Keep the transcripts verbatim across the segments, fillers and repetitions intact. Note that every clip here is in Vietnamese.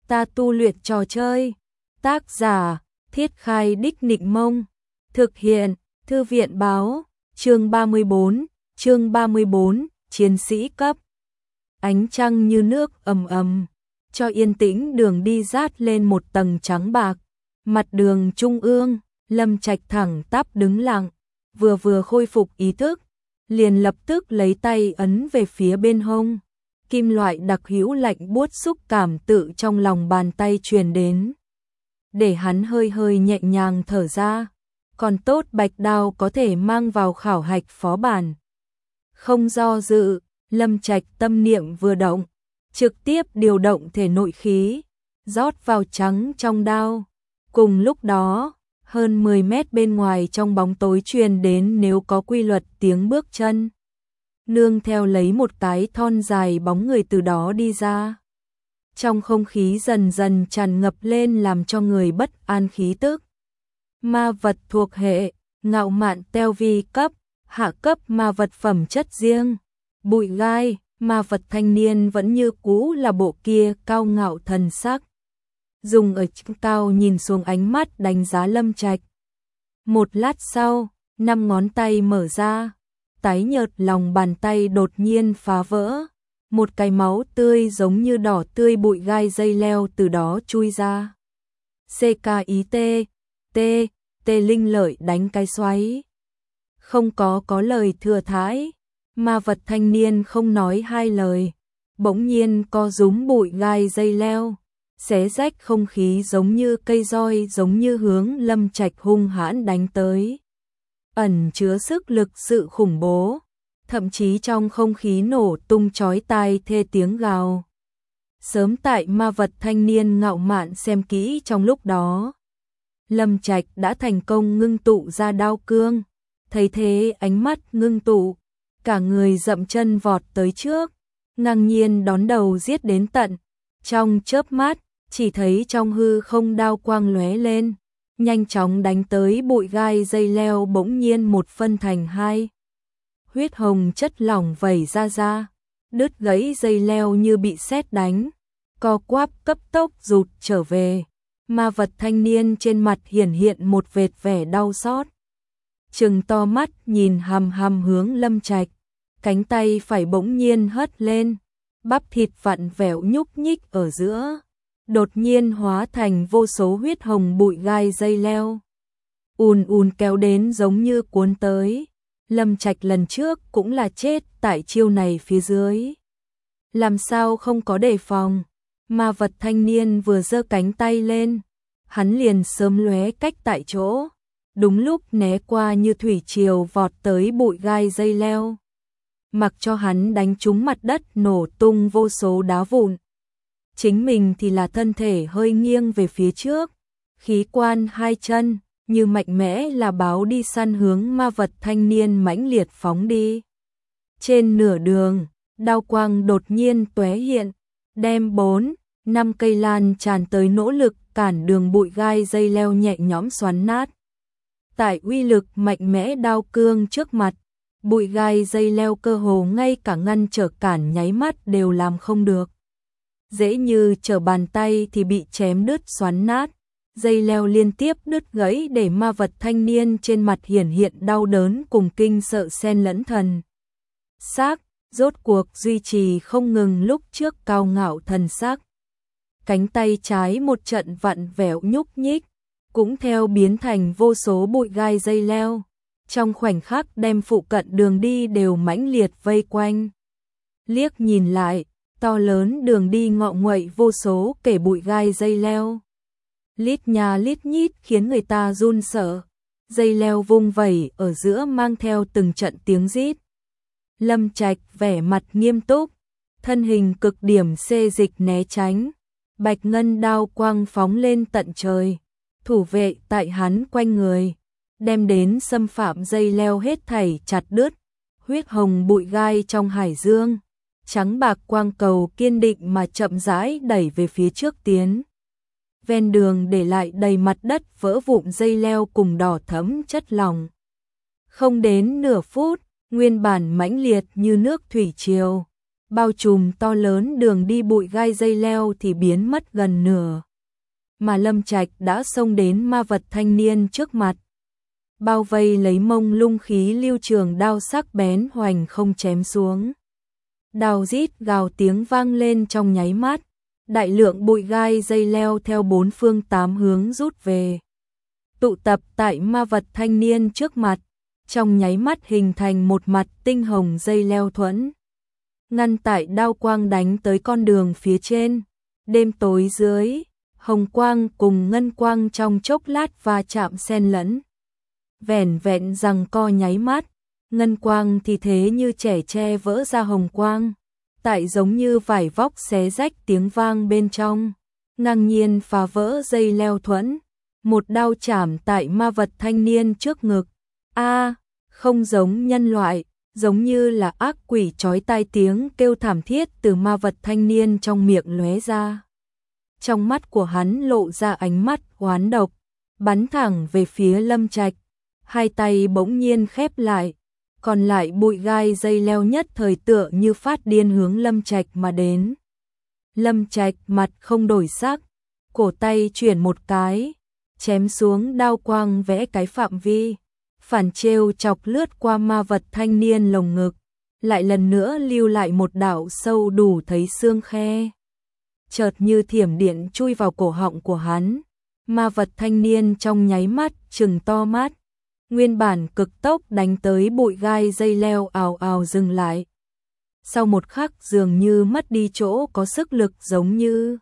ta tu luyện trò chơi. Tác giả, Thiết Khai Đích Nịnh Mông. Thực hiện, Thư viện Báo. Chương ba mươi bốn, chương ba mươi bốn, chiến sĩ cấp. Ánh trăng như nước ầm ầm, cho yên tĩnh đường đi rát lên một tầng trắng bạc. Mặt đường trung ương, Lâm Trạch thẳng tắp đứng lặng, vừa vừa khôi phục ý thức, liền lập tức lấy tay ấn về phía bên hông. Kim loại đặc hữu lạnh buốt xúc cảm tự trong lòng bàn tay truyền đến, để hắn hơi hơi nhẹ nhàng thở ra. Còn tốt bạch đao có thể mang vào khảo hạch phó bản. Không do dự, Lâm Trạch tâm niệm vừa động, trực tiếp điều động thể nội khí, rót vào trắng trong đao. Cùng lúc đó, hơn mười mét bên ngoài trong bóng tối truyền đến nếu có quy luật tiếng bước chân. Nương theo lấy một cái thon dài bóng người từ đó đi ra. Trong không khí dần dần tràn ngập lên làm cho người bất an khí tức. Ma vật thuộc hệ, ngạo mạn teo vi cấp, hạ cấp ma vật phẩm chất riêng. Bụi gai, ma vật thanh niên vẫn như cũ là bộ kia cao ngạo thần sắc. Dùng ở cao nhìn xuống ánh mắt đánh giá Lâm Trạch. Một lát sau, năm ngón tay mở ra, tái nhợt lòng bàn tay đột nhiên phá vỡ. Một cái máu tươi giống như đỏ tươi bụi gai dây leo từ đó chui ra. xê ca i tê, T, T linh lợi đánh cái xoáy. Không có có lời thừa thãi, ma vật thanh niên không nói hai lời, bỗng nhiên co rúm bụi gai dây leo, xé rách không khí giống như cây roi giống như hướng Lâm Trạch hung hãn đánh tới. Ẩn chứa sức lực sự khủng bố, thậm chí trong không khí nổ tung chói tai thê tiếng gào. Sớm tại ma vật thanh niên ngạo mạn xem kỹ trong lúc đó, Lâm Trạch đã thành công ngưng tụ ra đao cương. Thấy thế ánh mắt ngưng tụ, cả người dậm chân vọt tới trước, ngang nhiên đón đầu giết đến tận. Trong chớp mắt, chỉ thấy trong hư không đao quang lóe lên, nhanh chóng đánh tới bụi gai dây leo bỗng nhiên một phân thành hai. Huyết hồng chất lỏng vẩy ra ra, đứt gãy dây leo như bị sét đánh, co quắp cấp tốc rụt trở về. Ma vật thanh niên trên mặt hiển hiện một vệt vẻ đau xót. Trừng to mắt nhìn hằm hằm hướng Lâm Trạch, cánh tay phải bỗng nhiên hất lên, bắp thịt vặn vẹo nhúc nhích ở giữa, đột nhiên hóa thành vô số huyết hồng bụi gai dây leo. Ùn ùn kéo đến giống như cuốn tới. Lâm Trạch lần trước cũng là chết tại chiêu này phía dưới. Làm sao không có đề phòng, ma vật thanh niên vừa giơ cánh tay lên, hắn liền sớm lóe cách tại chỗ. Đúng lúc né qua như thủy triều vọt tới bụi gai dây leo. Mặc cho hắn đánh trúng mặt đất nổ tung vô số đá vụn. Chính mình thì là thân thể hơi nghiêng về phía trước, khí quan hai chân, như mạnh mẽ là báo đi săn hướng ma vật thanh niên mãnh liệt phóng đi. Trên nửa đường, đao quang đột nhiên tóe hiện, đem bốn, năm cây lan tràn tới nỗ lực cản đường bụi gai dây leo nhẹ nhõm xoắn nát. Tại uy lực mạnh mẽ đao cương trước mặt, bụi gai dây leo cơ hồ ngay cả ngăn trở cản nháy mắt đều làm không được. Dễ như trở bàn tay thì bị chém đứt xoắn nát, dây leo liên tiếp đứt gãy để ma vật thanh niên trên mặt hiển hiện đau đớn cùng kinh sợ xen lẫn thần sắc, rốt cuộc duy trì không ngừng lúc trước cao ngạo thần sắc. Cánh tay trái một trận vặn vẹo nhúc nhích, cũng theo biến thành vô số bụi gai dây leo, trong khoảnh khắc đem phụ cận đường đi đều mãnh liệt vây quanh. Liếc nhìn lại, to lớn đường đi ngọ nguậy vô số kể bụi gai dây leo. Lít nhà lít nhít khiến người ta run sợ, dây leo vung vẩy ở giữa mang theo từng trận tiếng rít. Lâm Trạch vẻ mặt nghiêm túc, thân hình cực điểm xê dịch né tránh, bạch ngân đao quang phóng lên tận trời, thủ vệ tại hắn quanh người, đem đến xâm phạm dây leo hết thảy chặt đứt. Huyết hồng bụi gai trong hải dương, trắng bạc quang cầu kiên định mà chậm rãi đẩy về phía trước tiến. Ven đường để lại đầy mặt đất vỡ vụn dây leo cùng đỏ thẫm chất lỏng. Không đến nửa phút, nguyên bản mãnh liệt như nước thủy triều, bao trùm to lớn đường đi bụi gai dây leo thì biến mất gần nửa. Mà Lâm Trạch đã xông đến ma vật thanh niên trước mặt. Bao vây lấy mông lung khí lưu trường đao sắc bén hoành không chém xuống. Đao rít gào tiếng vang lên trong nháy mắt. Đại lượng bụi gai dây leo theo bốn phương tám hướng rút về. Tụ tập tại ma vật thanh niên trước mặt. Trong nháy mắt hình thành một mặt tinh hồng dây leo thuẫn. Ngăn tại đao quang đánh tới con đường phía trên. Đêm tối dưới, hồng quang cùng ngân quang trong chốc lát va chạm xen lẫn. Vẻn vẹn rằng co nháy mắt, ngân quang thì thế như trẻ tre vỡ ra hồng quang. Tại giống như vải vóc xé rách tiếng vang bên trong. Ngang nhiên phá vỡ dây leo thuẫn. Một đao chảm tại ma vật thanh niên trước ngực. A, không giống nhân loại, giống như là ác quỷ chói tai tiếng kêu thảm thiết từ ma vật thanh niên trong miệng lóe ra. Trong mắt của hắn lộ ra ánh mắt oán độc, bắn thẳng về phía Lâm Trạch. Hai tay bỗng nhiên khép lại, còn lại bụi gai dây leo nhất thời tựa như phát điên hướng Lâm Trạch mà đến. Lâm Trạch mặt không đổi sắc, cổ tay chuyển một cái, chém xuống đao quang vẽ cái phạm vi. Phản trêu chọc lướt qua ma vật thanh niên lồng ngực, lại lần nữa lưu lại một đạo sâu đủ thấy xương khe. Chợt như thiểm điện chui vào cổ họng của hắn, ma vật thanh niên trong nháy mắt trừng to mắt. Nguyên bản cực tốc đánh tới bụi gai dây leo ào ào dừng lại. Sau một khắc dường như mất đi chỗ có sức lực giống như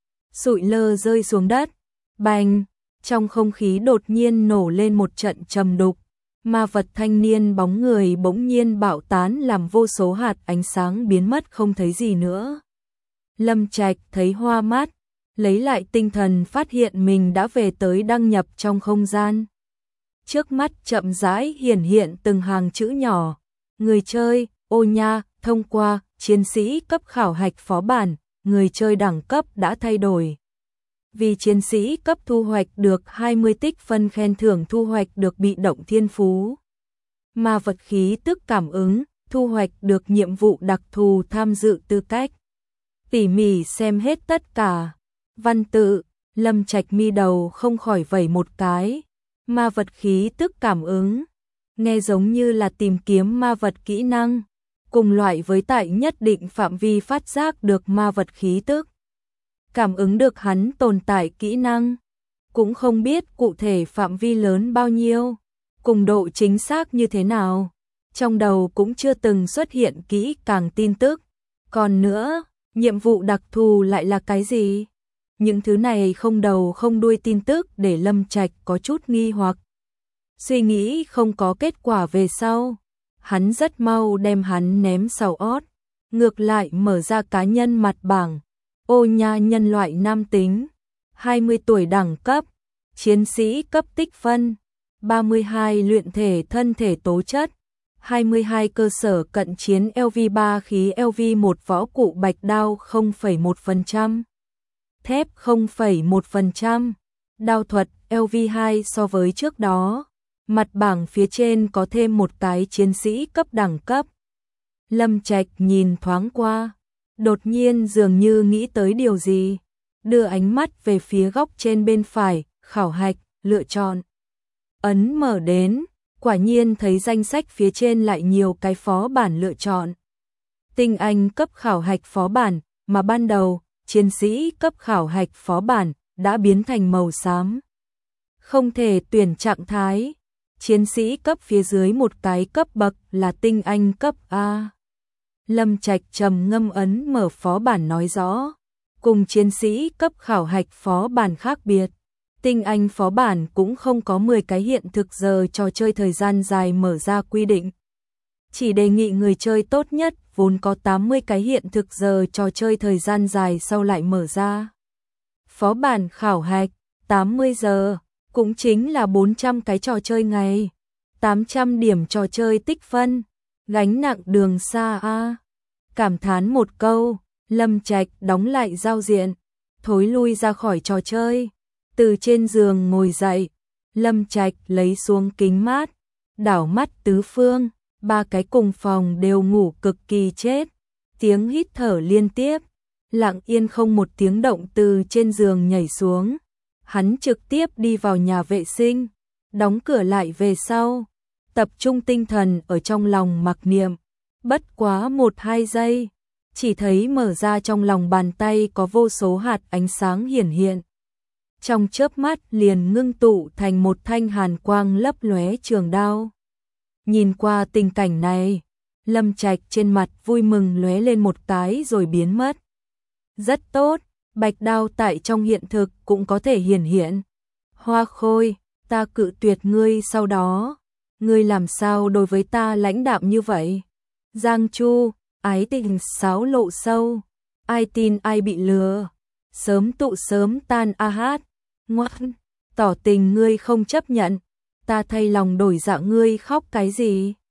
sụi lơ rơi xuống đất. Bành, trong không khí đột nhiên nổ lên một trận trầm đục. Ma vật thanh niên bóng người bỗng nhiên bạo tán làm vô số hạt ánh sáng biến mất không thấy gì nữa. Lâm Trạch thấy hoa mắt, lấy lại tinh thần phát hiện mình đã về tới đăng nhập trong không gian. Trước mắt chậm rãi hiển hiện từng hàng chữ nhỏ. Người chơi, ô nha, thông qua, chiến sĩ cấp khảo hạch phó bản, người chơi đẳng cấp đã thay đổi. Vì chiến sĩ cấp thu hoạch được hai mươi tích phân khen thưởng thu hoạch được bị động thiên phú. Ma vật khí tức cảm ứng, thu hoạch được nhiệm vụ đặc thù tham dự tư cách. Tỉ mỉ xem hết tất cả. Văn tự, Lâm Trạch mi đầu không khỏi vẩy một cái. Ma vật khí tức cảm ứng. Nghe giống như là tìm kiếm ma vật kỹ năng. Cùng loại với tại nhất định phạm vi phát giác được ma vật khí tức. Cảm ứng được hắn tồn tại kỹ năng, cũng không biết cụ thể phạm vi lớn bao nhiêu, cùng độ chính xác như thế nào. Trong đầu cũng chưa từng xuất hiện kỹ càng tin tức. Còn nữa, nhiệm vụ đặc thù lại là cái gì? Những thứ này không đầu không đuôi tin tức để Lâm Trạch có chút nghi hoặc. Suy nghĩ không có kết quả về sau, hắn rất mau đem hắn ném sau ót, ngược lại mở ra cá nhân mặt bảng. Ô nha nhân loại nam tính, hai mươi tuổi đẳng cấp, chiến sĩ cấp tích phân, ba mươi hai luyện thể thân thể tố chất, hai mươi hai cơ sở cận chiến L V ba khí L V một võ cụ bạch đao không phẩy một phần trăm, thép không phẩy một phần trăm, đao thuật L V hai so với trước đó. Mặt bảng phía trên có thêm một cái chiến sĩ cấp đẳng cấp. Lâm Trạch nhìn thoáng qua, đột nhiên dường như nghĩ tới điều gì, đưa ánh mắt về phía góc trên bên phải, khảo hạch, lựa chọn. Ấn mở đến, quả nhiên thấy danh sách phía trên lại nhiều cái phó bản lựa chọn. Tinh anh cấp khảo hạch phó bản, mà ban đầu, chiến sĩ cấp khảo hạch phó bản, đã biến thành màu xám. Không thể tuyển trạng thái, chiến sĩ cấp phía dưới một cái cấp bậc là tinh anh cấp A. Lâm Trạch trầm ngâm ấn mở phó bản nói rõ, cùng chiến sĩ cấp khảo hạch phó bản khác biệt. Tinh anh phó bản cũng không có mười cái hiện thực giờ trò chơi thời gian dài mở ra quy định. Chỉ đề nghị người chơi tốt nhất vốn có tám mươi cái hiện thực giờ trò chơi thời gian dài sau lại mở ra. Phó bản khảo hạch, tám mươi giờ, cũng chính là bốn trăm cái trò chơi ngày, tám trăm điểm trò chơi tích phân, gánh nặng đường xa a. Cảm thán một câu, Lâm Trạch đóng lại giao diện, thối lui ra khỏi trò chơi. Từ trên giường ngồi dậy, Lâm Trạch lấy xuống kính mát, đảo mắt tứ phương, ba cái cùng phòng đều ngủ cực kỳ chết. tiếng hít thở liên tiếp, lặng yên không một tiếng động từ trên giường nhảy xuống. Hắn trực tiếp đi vào nhà vệ sinh, đóng cửa lại về sau, tập trung tinh thần ở trong lòng mặc niệm. Bất quá một hai giây, chỉ thấy mở ra trong lòng bàn tay có vô số hạt ánh sáng hiển hiện. Trong chớp mắt liền ngưng tụ thành một thanh hàn quang lấp lóe trường đao. Nhìn qua tình cảnh này, Lâm Trạch trên mặt vui mừng lóe lên một cái rồi biến mất. Rất tốt, bạch đao tại trong hiện thực cũng có thể hiển hiện. Hoa Khôi, ta cự tuyệt ngươi sau đó, ngươi làm sao đối với ta lãnh đạm như vậy? Giang Chu, ái tình sáo lộ sâu, ai tin ai bị lừa, sớm tụ sớm tan a hát, ngoan, tỏ tình ngươi không chấp nhận, ta thay lòng đổi dạ ngươi khóc cái gì?